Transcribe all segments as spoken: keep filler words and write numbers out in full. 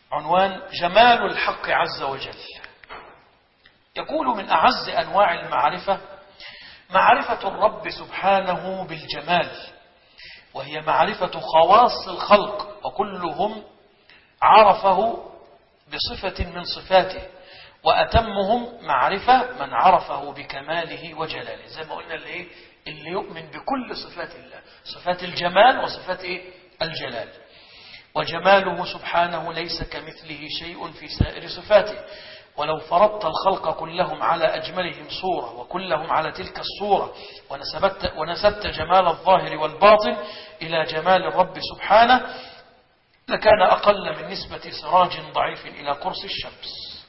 عنوان جمال الحق عز وجل. يقول من أعز أنواع المعرفة معرفة الرب سبحانه بالجمال، وهي معرفة خواص الخلق وكلهم عرفه بصفة من صفاته، وأتمهم معرفة من عرفه بكماله وجلاله. زي ما قلنا اللي, إيه؟ اللي يؤمن بكل صفات الله، صفات الجمال وصفات إيه؟ الجلال. وجماله سبحانه ليس كمثله شيء في سائر صفاته، ولو فرضت الخلق كلهم على أجملهم صورة وكلهم على تلك الصورة ونسبت, ونسبت جمال الظاهر والباطن إلى جمال الرب سبحانه لكان أقل من نسبة سراج ضعيف إلى قرص الشمس.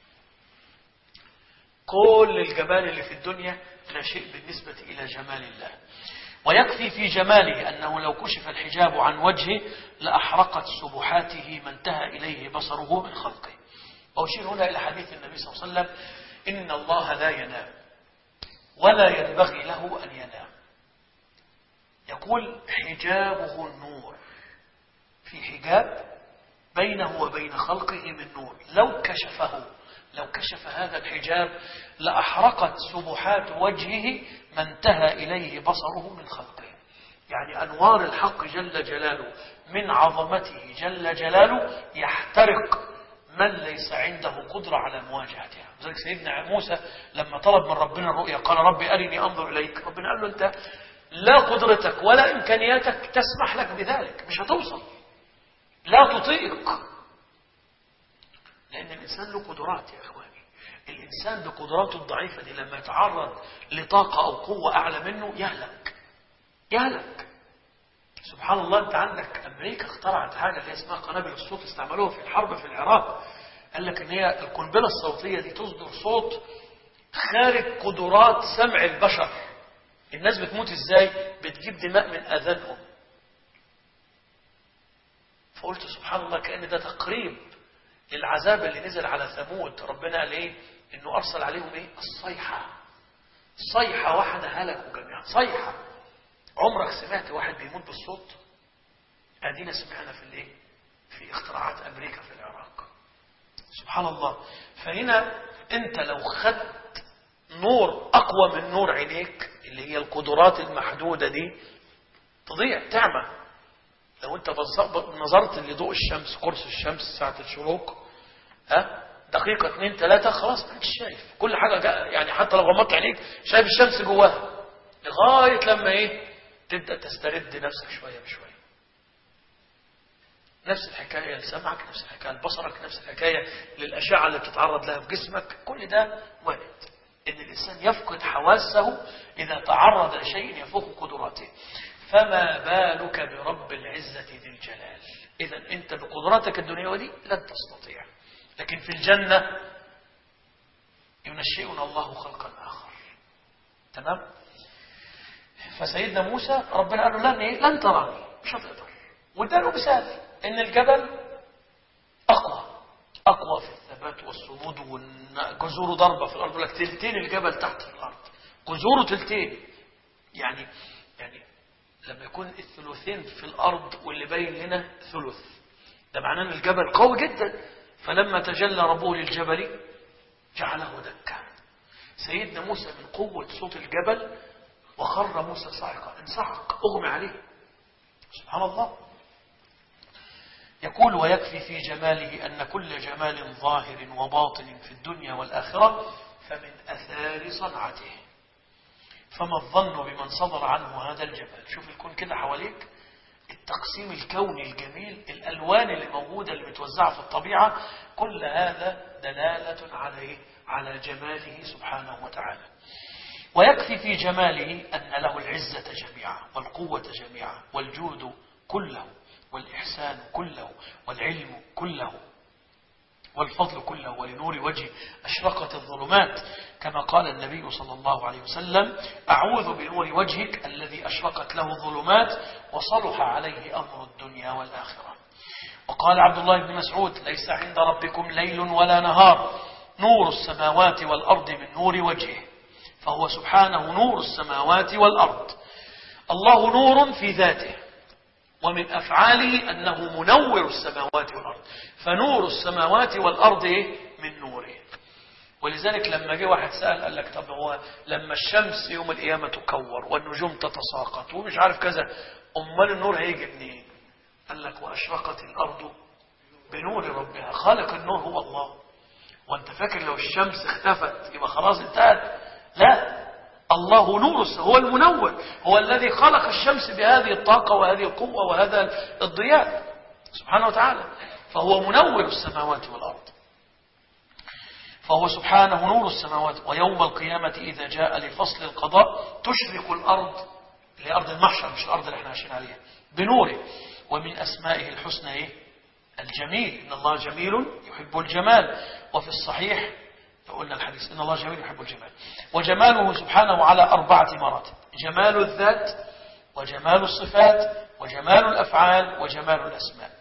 كل الجمال اللي في الدنيا لا شيء بالنسبة إلى جمال الله. ويكفي في جماله أنه لو كشف الحجاب عن وجهه لأحرقت سبحاته ما انتهى إليه بصره من خلقه. وأشير هنا إلى حديث النبي صلى الله عليه وسلم: إن الله لا ينام ولا ينبغي له أن ينام. يقول: حجابه النور، في حجاب بينه وبين خلقه من نور، لو كشفه لو كشف هذا الحجاب لأحرقت سبحات وجهه ما انتهى إليه بصره من خلقه. يعني أنوار الحق جل جلاله من عظمته جل جلاله يحترق من ليس عنده قدرة على مواجهتها. لذلك سيدنا موسى لما طلب من ربنا الرؤيا قال: ربي أرني أنظر إليك. ربنا قال له: أنت لا قدرتك ولا إمكانياتك تسمح لك بذلك، مش هتوصل، لا تطيق. لأن الإنسان له قدرات يا إخواني. الإنسان بقدراته الضعيفة دي لما يتعرض لطاقة أو قوة أعلى منه يهلك يهلك. سبحان الله، أنت عندك أمريكا اخترعت حاجة اللي اسمها قنابل الصوت، استعملوها في الحرب في العراق. قال لك إن هي القنبلة الصوتية دي تصدر صوت خارج قدرات سمع البشر. الناس بتموت إزاي؟ بتجيب دماء من أذانهم. فقلت سبحان الله، كأن ده تقريب للعذاب اللي نزل على ثمود. ربنا قال إيه؟ إنه أرسل عليهم إيه؟ الصيحة. صيحة واحدة هلكوا جميعا، صيحة. عمرك سمعت واحد بيموت بالصوت؟ أدينا سمعنا في الإيه؟ في اختراعات أمريكا في العراق. سبحان الله. فهنا أنت لو خدت نور أقوى من نور عينيك اللي هي القدرات المحدودة دي تضيع، تعمى. لو أنت نظرت لضوء الشمس، قرص الشمس ساعة الشروق، ها دقيقة اثنين ثلاثة خلاص ما انتش شايف كل حاجة. يعني حتى لو غمضت عينيك شايف الشمس جواها، لغاية لما إيه؟ تبدأ تسترد نفسك شوية بشوية. نفس الحكاية لسمعك، نفس الحكاية لبصرك، نفس الحكاية للأشعة اللي بتتعرض لها في جسمك. كل ده وارد إن الإنسان يفقد حواسه إذا تعرض لشيء يفوق قدراته. فما بالك برب العزة ذي الجلال؟ إذا أنت بقدراتك الدنيوية دي لن تستطيع، لكن في الجنة ينشئنا الله خلقا آخر. تمام؟ فسيدنا موسى ربنا قال له: لن إيه؟ لن تراني، مش هتقدر. واداله مثال إن الجبل أقوى أقوى في الثبات والصمود، وجذوره ضربة في الأرض. لك تلتين الجبل تحت في الأرض، جذوره تلتين. يعني يعني لما يكون الثلثين في الأرض واللي باين هنا ثلث، ده معناه أن الجبل قوي جدا. فلما تجلى ربه للجبل جعله دكا. سيدنا موسى من قوة صوت الجبل وخر موسى صاعقا، انصعق، أغمى عليه. سبحان الله. يقول: ويكفي في جماله أن كل جمال ظاهر وباطن في الدنيا والآخرة فمن أثار صنعته. فما الظن بمن صدر عنه هذا الجمال؟ شوف الكون كده حواليك، التقسيم الكوني الجميل، الألوان اللي موجودة اللي متوزعة في الطبيعة، كل هذا دلالة على على جماله سبحانه وتعالى. ويكفي في جماله أن له العزة جميعا والقوة جميعا والجود كله والإحسان كله والعلم كله والفضل كله. ولنور وجهه أشرقت الظلمات، كما قال النبي صلى الله عليه وسلم: أعوذ بنور وجهك الذي أشرقت له الظلمات وصلح عليه أمر الدنيا والآخرة. وقال عبد الله بن مسعود: ليس عند ربكم ليل ولا نهار، نور السماوات والأرض من نور وجهه. فهو سبحانه نور السماوات والأرض. الله نور في ذاته، ومن أفعاله أنه منور السماوات والأرض، فنور السماوات والأرض من نوره. ولذلك لما جه واحد سأل قال لك طب هو لما الشمس يوم القيامة تكور والنجوم تتساقط ومش عارف كذا، أمال النور هيجي منين؟ قال لك وأشرقت الأرض بنور ربها. خالق النور هو الله. وانت فاكر لو الشمس اختفت يبقى خلاص انتهت؟ لا، الله نور، هو المنور، هو الذي خلق الشمس بهذه الطاقة وهذه القوة وهذا الضياء سبحانه وتعالى، فهو منور السماوات والأرض، فهو سبحانه نور السماوات. ويوم القيامة إذا جاء لفصل القضاء تشرق الأرض، اللي أرض المحشر مش الأرض اللي احنا عايشين عليها، بنوره. ومن أسمائه الحسنى إيه؟ الجميل، إن الله جميل يحب الجمال. وفي الصحيح قلنا الحديث إن الله جميل يحب الجمال. وجماله سبحانه على أربعة مراتب: جمال الذات، وجمال الصفات، وجمال الأفعال، وجمال الأسماء.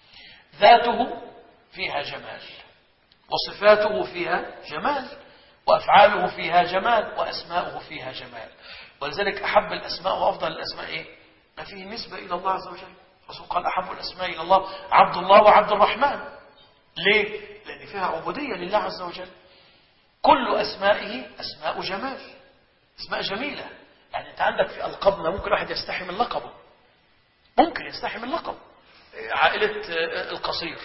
ذاته فيها جمال، وصفاته فيها جمال، وأفعاله فيها جمال، وأسماؤه فيها جمال. ولذلك أحب الأسماء وأفضل الأسماء إيه؟ ما فيه نسبة إلى الله عز وجل. الرسول قال أحب الأسماء إلى الله عبد الله وعبد الرحمن. ليه؟ لأن فيها عبودية لله عز وجل. كل أسمائه أسماء جمال، أسماء جميلة. يعني أنت عندك في ألقابنا ممكن واحد يستحي من لقبه، ممكن يستحي من لقبه. عائلة القصير،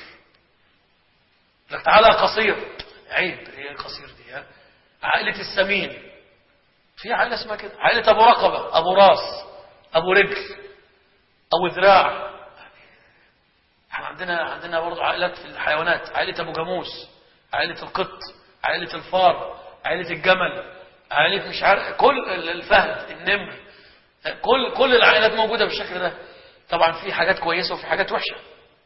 لك تعالى قصير، عيب، هي القصير دي. ها؟ عائلة السمين، في عائلة اسمها كده. عائلة أبو رقبة، أبو راس، أبو رجل، أبو ذراع. احنا عندنا عندنا برضه عائلات في الحيوانات: عائلة أبو جاموس، عائلة القط، عائلة الفار، عائلة الجمل، عائلة مش عارف، كل الفهد، النمر، كل كل العائلات موجودة بالشكل ده. طبعا في حاجات كويسة وفي حاجات وحشة.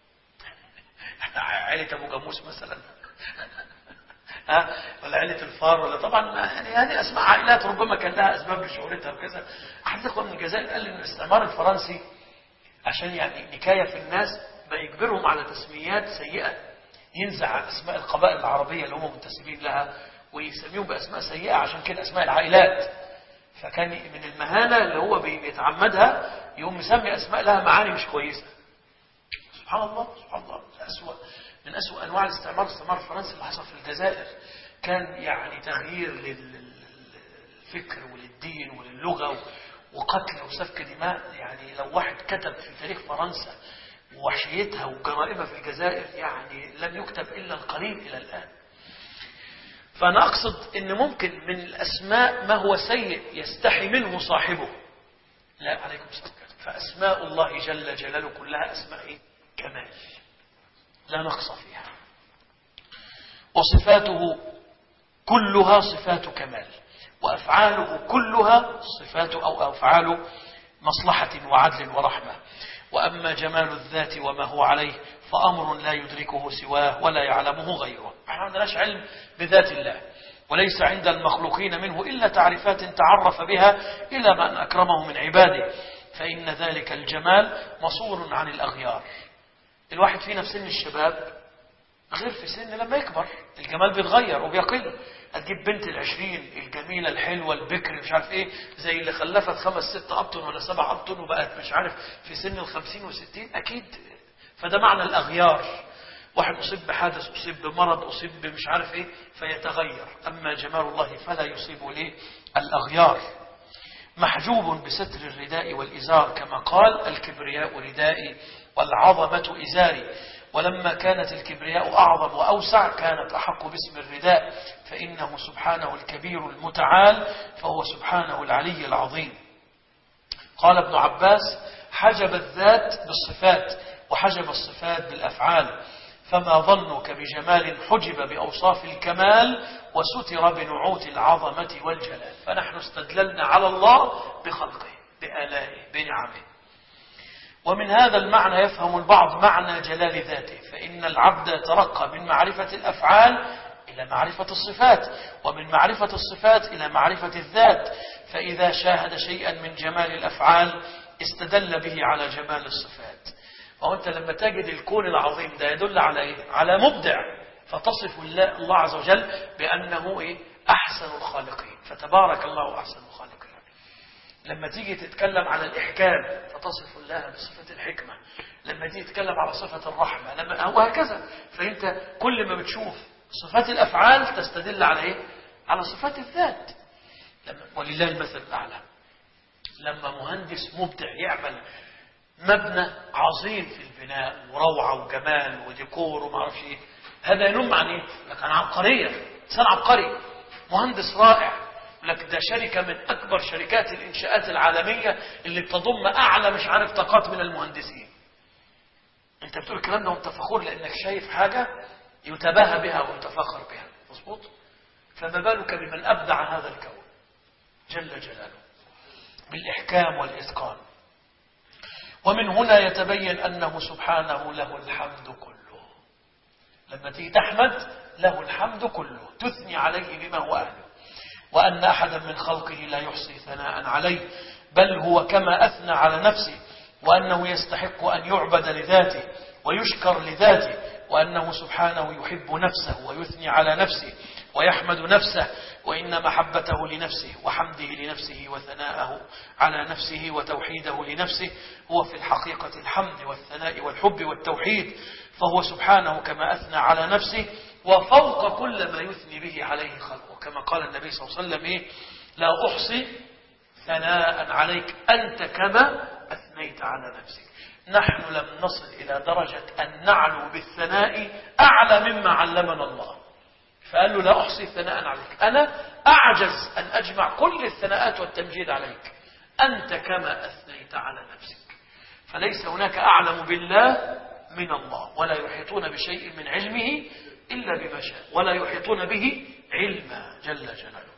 عائلة أبو جاموس مثلا ها، ولا عائلة الفار، ولا طبعا يعني هذه أسماء عائلات ربما كان لها أسباب لشهرتها وكذا. أحد الإخوة من الجزائر قال لي إن الاستعمار الفرنسي عشان يعني نكاية في الناس بيجبرهم على تسميات سيئة، ينزع أسماء القبائل العربية اللي هم منتسبين لها ويسميهم بأسماء سيئة، عشان كده أسماء العائلات. فكان من المهانة اللي هو بيتعمدها يقوم مسمي أسماء لها معاني مش كويسة. سبحان الله سبحان الله. أسوأ من أسوأ أنواع الاستعمار الاستعمار الفرنسي اللي حصل في الجزائر. كان يعني تغيير للفكر وللدين وللغة وقتل وسفك دماء. يعني لو واحد كتب في تاريخ فرنسا ووحشيتها وجرائمها في الجزائر يعني لم يكتب إلا القليل إلى الآن. فأنا أقصد أن ممكن من الأسماء ما هو سيء يستحي منه صاحبه. لا، عليكم السلام. فأسماء الله جل جلاله كلها أسماء كمال لا نقص فيها، وصفاته كلها صفات كمال، وأفعاله كلها صفات أو أفعال مصلحة وعدل ورحمة. وأما جمال الذات وما هو عليه فأمر لا يدركه سواه ولا يعلمه غيره. احنا عندناش علم بذات الله، وليس عند المخلوقين منه إلا تعريفات تعرف بها إلى من أكرمه من عباده، فإن ذلك الجمال مصور عن الأغيار. الواحد فينا في سن الشباب غير في سن لما يكبر، الجمال بيتغير وبيقل. هتجيب بنت العشرين الجميلة الحلوة البكر مش عارف ايه، زي اللي خلفت خمس ست أبطن ولا سبع أبطن وبقت مش عارف في سن الخمسين والستين أكيد. فده معنى الأغيار. واحد أصيب بحادث، أصيب بمرض، أصيب بمش عارف ايه، فيتغير. أما جمال الله فلا يصيب ليه الأغيار. محجوب بستر الرداء والإزار، كما قال: الكبرياء ردائي والعظمة إزاري. ولما كانت الكبرياء أعظم وأوسع كانت أحق باسم الرداء، فإنه سبحانه الكبير المتعال، فهو سبحانه العلي العظيم. قال ابن عباس: حجب الذات بالصفات وحجب الصفات بالأفعال، فما ظنك بجمال حجب بأوصاف الكمال وستر بنعوت العظمة والجلال. فنحن استدللنا على الله بخلقه بآلائه بنعمه. ومن هذا المعنى يفهم البعض معنى جلال ذاته، فإن العبد ترقى من معرفة الأفعال إلى معرفة الصفات، ومن معرفة الصفات إلى معرفة الذات. فإذا شاهد شيئا من جمال الأفعال استدل به على جمال الصفات. وأنت لما تجد الكون العظيم ده يدل على إيه؟ على مبدع، فتصف الله عز وجل بأنه إيه؟ أحسن الخالقين، فتبارك الله أحسن الخالقين. لما تيجي تتكلم على الإحكام فتصف الله بصفة الحكمة، لما تيجي تتكلم على صفة الرحمة، لما وهكذا. فأنت كل ما بتشوف صفات الأفعال تستدل على إيه؟ على صفات الذات. لما ولله المثل الأعلى، لما مهندس مبدع يعمل مبنى عظيم في البناء وروعة وجمال وديكور وما اعرفش ايه، هذا ينم عن ايه؟ لك عن عبقرية، انسان عبقري، مهندس رائع. لك ده شركة من أكبر شركات الإنشاءات العالمية اللي بتضم أعلى مش عارف طاقات من المهندسين. أنت بتقول الكلام ده وأنت فخور لأنك شايف حاجة يتباهى بها ويتفاخر بها، مظبوط؟ فما بالك بمن أبدع هذا الكون جل جلاله بالإحكام والإتقان. ومن هنا يتبين أنه سبحانه له الحمد كله. لما تيجي تحمد له الحمد كله، تثني عليه بما هو أهله، وأن أحدا من خلقه لا يحصي ثناء عليه، بل هو كما أثنى على نفسه، وأنه يستحق أن يعبد لذاته ويشكر لذاته، وأنه سبحانه يحب نفسه ويثني على نفسه ويحمد نفسه، وإن محبته لنفسه وحمده لنفسه وثناءه على نفسه وتوحيده لنفسه هو في الحقيقة الحمد والثناء والحب والتوحيد. فهو سبحانه كما أثنى على نفسه وفوق كل ما يثني به عليه خلقه، كما قال النبي صلى الله عليه وسلم إيه؟ لا أحصي ثناء عليك أنت كما أثنيت على نفسك. نحن لم نصل إلى درجة أن نعلو بالثناء أعلى مما علمنا الله، فقال له لا أحصي ثناء عليك، أنا أعجز أن أجمع كل الثناءات والتمجيد عليك، أنت كما أثنيت على نفسك. فليس هناك أعلم بالله من الله، ولا يحيطون بشيء من علمه إلا بما شاء، ولا يحيطون به علما جل جلاله.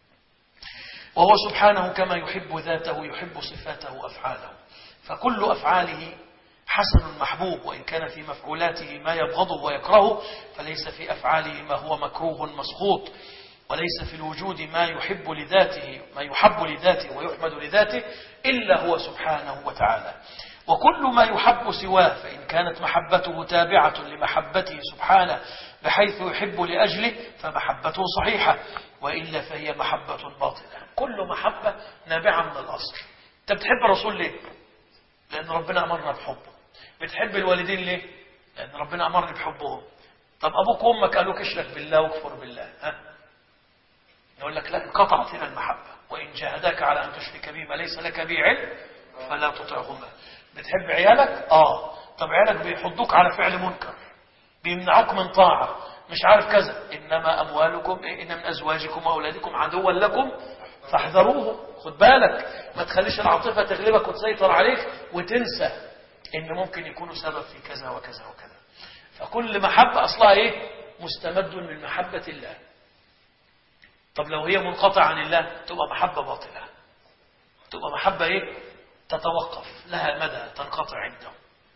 وهو سبحانه كما يحب ذاته يحب صفاته وأفعاله، فكل أفعاله حسن محبوب، وإن كان في مفعولاته ما يبغضه ويكرهه، فليس في أفعاله ما هو مكروه مسخوط، وليس في الوجود ما يحب لذاته ما يحب لذاته ويحمد لذاته إلا هو سبحانه وتعالى. وكل ما يحب سواه فإن كانت محبته تابعة لمحبته سبحانه بحيث يحب لأجله فمحبته صحيحة، وإلا فهي محبة باطلة. كل محبة نابعة من الأصل. أنت بتحب الرسول ليه؟ لأن ربنا أمرنا بحبه. بتحب الوالدين ليه؟ لأن ربنا أمرني بحبهم. طب أبوك وأمك قالوك اشرك بالله واكفر بالله، ها؟ يقول لك لا، انقطعت هنا المحبة. وإن جاهداك على أن تشرك بي ما ليس لك به علم فلا تطعهما. بتحب عيالك؟ آه. طب عيالك بيحضوك على فعل منكر، بيمنعوك من طاعة، مش عارف كذا، إنما أموالكم إن من أزواجكم وأولادكم عدوا لكم فاحذروه. خد بالك، ما تخليش العاطفة تغلبك وتسيطر عليك وتنسى إن ممكن يكونوا سبب في كذا وكذا وكذا. فكل محبة أصلها إيه؟ مستمد من محبة الله. طب لو هي منقطعة عن الله تبقى محبة باطلة، تبقى محبة إيه؟ تتوقف لها مدى، تنقطع عنده.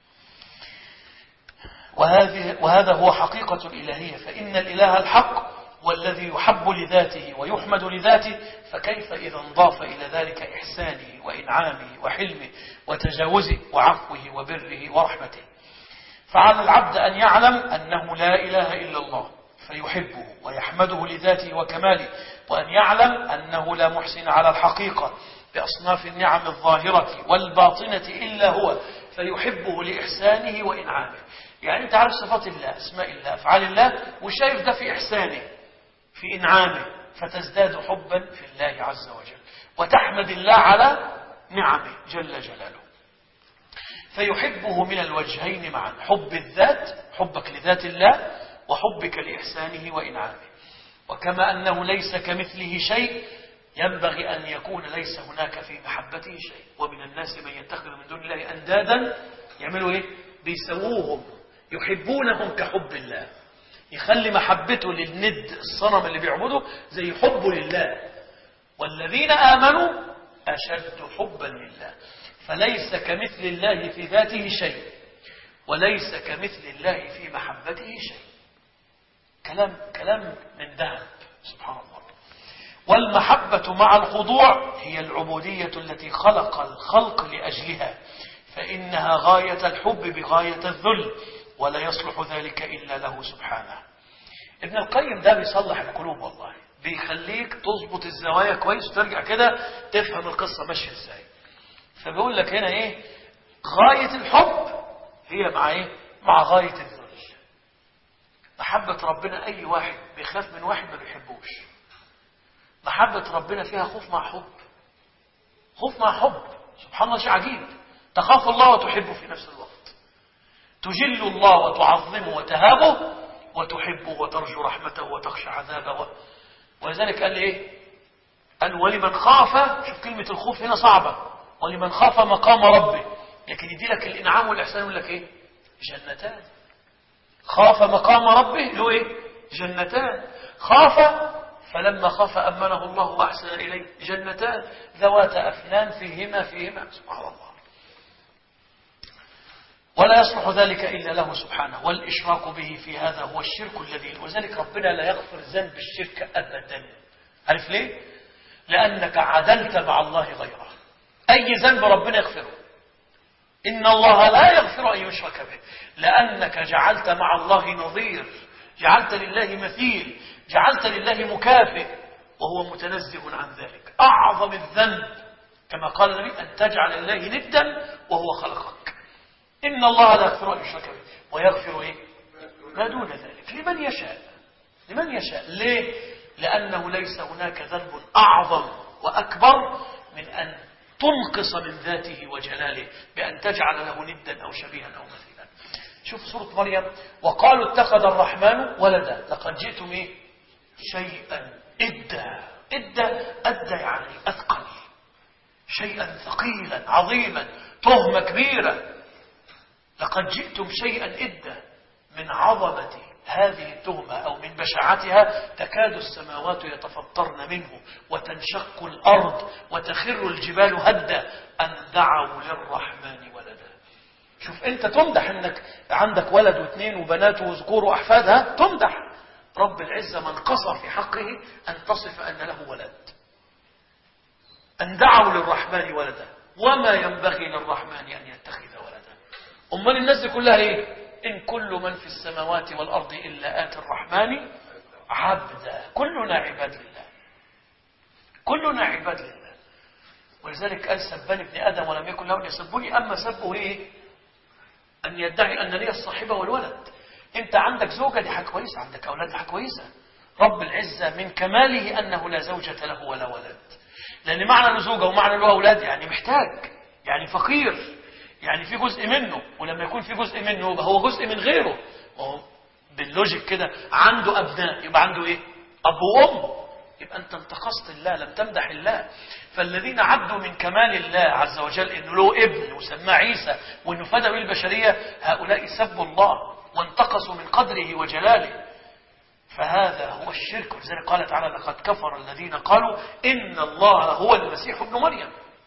وهذه وهذا هو حقيقة الإلهية، فإن الإله الحق والذي يحب لذاته ويحمد لذاته، فكيف إذا انضاف إلى ذلك إحسانه وإنعامه وحلمه وتجاوزه وعفوه وبره ورحمته. فعلى العبد أن يعلم أنه لا إله إلا الله فيحبه ويحمده لذاته وكماله، وأن يعلم أنه لا محسن على الحقيقة بأصناف النعم الظاهرة والباطنة إلا هو فيحبه لإحسانه وإنعامه. يعني أنت عارف صفات الله، أسماء الله، أفعال الله، وشايف ده في إحسانه في إنعامه، فتزداد حبا في الله عز وجل وتحمد الله على نعمه جل جلاله. فيحبه من الوجهين معا، حب الذات، حبك لذات الله، وحبك لإحسانه وإنعامه. وكما أنه ليس كمثله شيء ينبغي أن يكون ليس هناك في محبته شيء. ومن الناس من يتخذ من دون الله أندادا، يعملوا إيه؟ بيسووهم، يحبونهم كحب الله، يخلي محبته للند الصنم اللي بيعبده زي حبه لله. والذين آمنوا أشد حبا لله. فليس كمثل الله في ذاته شيء، وليس كمثل الله في محبته شيء. كلام كلام من ذهب سبحان الله. والمحبة مع الخضوع هي العبودية التي خلق الخلق لأجلها، فإنها غاية الحب بغاية الذل، ولا يصلح ذلك إلا له سبحانه. ابن القيم ده بيصلح القلوب والله، بيخليك تظبط الزوايا كويس وترجع كده تفهم القصة ماشية ازاي. فبيقول لك هنا ايه؟ غاية الحب هي مع ايه؟ مع غاية الذل. محبة ربنا اي واحد بيخاف من واحد ما بيحبوش. محبة ربنا فيها خوف مع حب، خوف مع حب. سبحان الله، شيء عجيب. تخاف الله وتحبه في نفس الوقت، تجل الله وتعظمه وتهابه، وتحبه وترجو رحمته وتخشى عذابه. ولذلك قال ايه؟ قال ولمن خاف، شوف كلمة الخوف هنا صعبة، ولمن خاف مقام ربه، لكن يدي لك الإنعام والإحسان يقول لك ايه؟ جنتان. خاف مقام ربه له ايه؟ جنتان. خاف فلما خاف أمنه الله وأحسن إليه جنتان ذواتا أفنان فيهما فيهما سبحان الله. ولا يصلح ذلك إلا له سبحانه، والإشراك به في هذا هو الشرك الذي، وذلك ربنا لا يغفر ذنب الشرك أبدا. عارف ليه؟ لأنك عدلت مع الله غيره. أي ذنب ربنا يغفره. إن الله لا يغفر أن يشرك به، لأنك جعلت مع الله نظير، جعلت لله مثيل، جعلت لله مكافئ، وهو متنزه عن ذلك. أعظم الذنب كما قال النبي أن تجعل الله ندا وهو خلقك. إن الله لا يغفر أن يشرك به ويغفر إيه؟ ما دون ذلك لمن يشاء. لمن يشاء. ليه؟ لأنه ليس هناك ذنب أعظم وأكبر من أن تنقص من ذاته وجلاله بأن تجعل له ندا أو شبيها أو مثيلا. شوف سورة مريم، وقالوا اتخذ الرحمن ولدا لقد جئتم إيه؟ شيئا إدا. إدا أدى يعني أثقل، شيئا ثقيلا عظيما، تهمة كبيرة. لقد جئتم شيئا إدا. من عظمة هذه التهمة أو من بشاعتها تكاد السماوات يتفطرن منه وتنشق الأرض وتخر الجبال هدا أن دعوا للرحمن ولدا. شوف أنت تمدح أنك عندك ولد واثنين وبنات وذكور وأحفادها، تمدح. رب العزة من قصر في حقه أن تصف أن له ولد. أن دعوا للرحمن ولدا وما ينبغي للرحمن أن يتخذ ولدا. أمال الناس دي كلها إيه؟ إن كل من في السماوات والأرض إلا آتي الرحمن عبدا. كلنا عباد لله، كلنا عباد لله. ولذلك قال سبني ابن آدم ولم يكن له يسبني. أما سبه إيه؟ أن يدعي أن لي الصاحبة والولد. أنت عندك زوجة، دي حاجة كويسة، عندك أولاد، دي حاجة كويسة. رب العزة من كماله أنه لا زوجة له ولا ولد، لأن معنى له زوجة ومعنى له أولاد يعني محتاج، يعني فقير، يعني في جزء منه، ولما يكون في جزء منه يبقى هو جزء من غيره. وهو باللوجيك كده عنده أبناء يبقى عنده إيه؟ أب وأم. يبقى أنت انتقصت الله، لم تمدح الله. فالذين عدوا من كمال الله عز وجل إنه له ابن وسماه عيسى وإنه فدى بالبشرية، هؤلاء سبوا الله وانتقصوا من قدره وجلاله. فهذا هو الشرك. ولذلك قال تعالى لقد كفر الذين قالوا إن الله هو المسيح ابن مريم.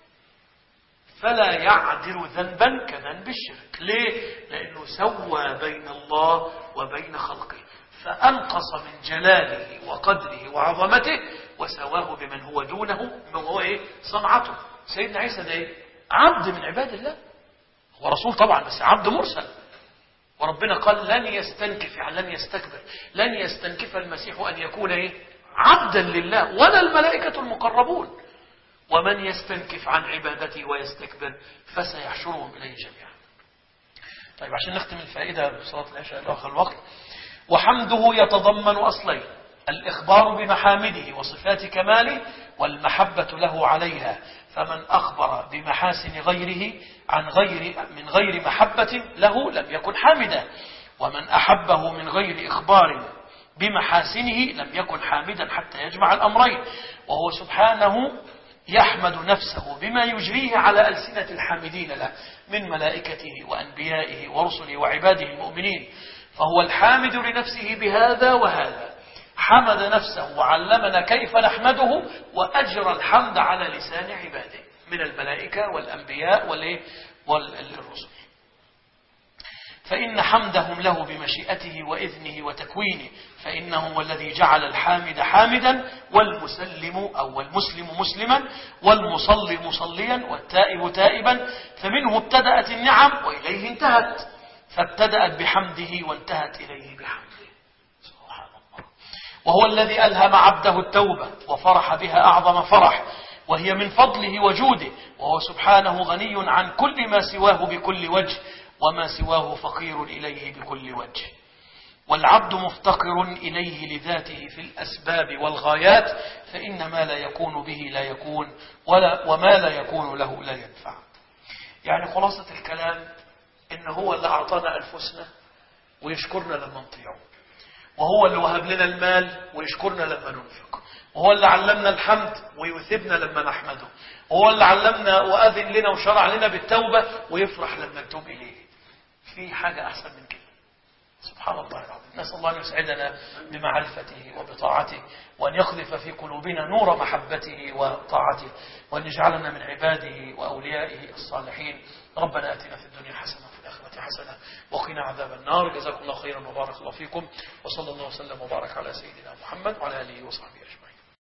فلا يعدل ذنبا كذنب الشرك. ليه؟ لأنه سوى بين الله وبين خلقه، فأنقص من جلاله وقدره وعظمته وسواه بمن هو دونه، من هو إيه؟ صنعته. سيدنا عيسى ده إيه؟ عبد من عباد الله، هو رسول طبعا بس عبد مرسل. وربنا قال لن يستنكف، يعني لن يستكبر، لن يستنكف المسيح أن يكون إيه؟ عبدا لله ولا الملائكة المقربون. ومن يستنكف عن عبادته ويستكبر فسيحشرهم إليه جميعا. طيب عشان نختم الفائدة بصلاة العشاء الآخر الوقت. وحمده يتضمن أصلين: الإخبار بمحامده وصفات كماله، والمحبة له عليها. فمن أخبر بمحاسن غيره عن غير من غير محبة له لم يكن حامدا، ومن أحبه من غير إخبار بمحاسنه لم يكن حامدا، حتى يجمع الأمرين. وهو سبحانه يحمد نفسه بما يجريه على ألسنة الحامدين له من ملائكته وأنبيائه ورسله وعباده المؤمنين. فهو الحامد لنفسه بهذا وهذا، حمد نفسه وعلمنا كيف نحمده، وأجرى الحمد على لسان عباده من الملائكة والأنبياء والرسل. فإن حمدهم له بمشيئته وإذنه وتكوينه، فإنه هو الذي جعل الحامد حامدا، والمسلم أو المسلم مسلما، والمصلي مصليا، والتائب تائبا. فمنه ابتدأت النعم وإليه انتهت، فابتدأت بحمده وانتهت إليه بحمده. سبحان الله. وهو الذي ألهم عبده التوبة وفرح بها أعظم فرح، وهي من فضله وجوده، وهو سبحانه غني عن كل ما سواه بكل وجه، وما سواه فقير إليه بكل وجه. والعبد مفتقر إليه لذاته في الأسباب والغايات، فإن ما لا يكون به لا يكون، ولا وما لا يكون له لا ينفع. يعني خلاصة الكلام إن هو اللي أعطانا أنفسنا ويشكرنا لما نطيعه، وهو اللي وهب لنا المال ويشكرنا لما ننفق، وهو اللي علمنا الحمد ويثبنا لما نحمده، وهو اللي علمنا وأذن لنا وشرع لنا بالتوبة ويفرح لما نتوب إليه. في حاجة أحسن من كده؟ سبحان الله العظيم. نسأل الله أن يسعدنا بمعرفته وبطاعته، وأن يقذف في قلوبنا نور محبته وطاعته، وأن يجعلنا من عباده وأوليائه الصالحين. ربنا آتنا في الدنيا حسنة وفي الآخرة حسنة وقنا عذاب النار. جزاكم الله خيرا وبارك الله فيكم، وصلى الله وسلم وبارك على سيدنا محمد وعلى آله وصحبه أجمعين.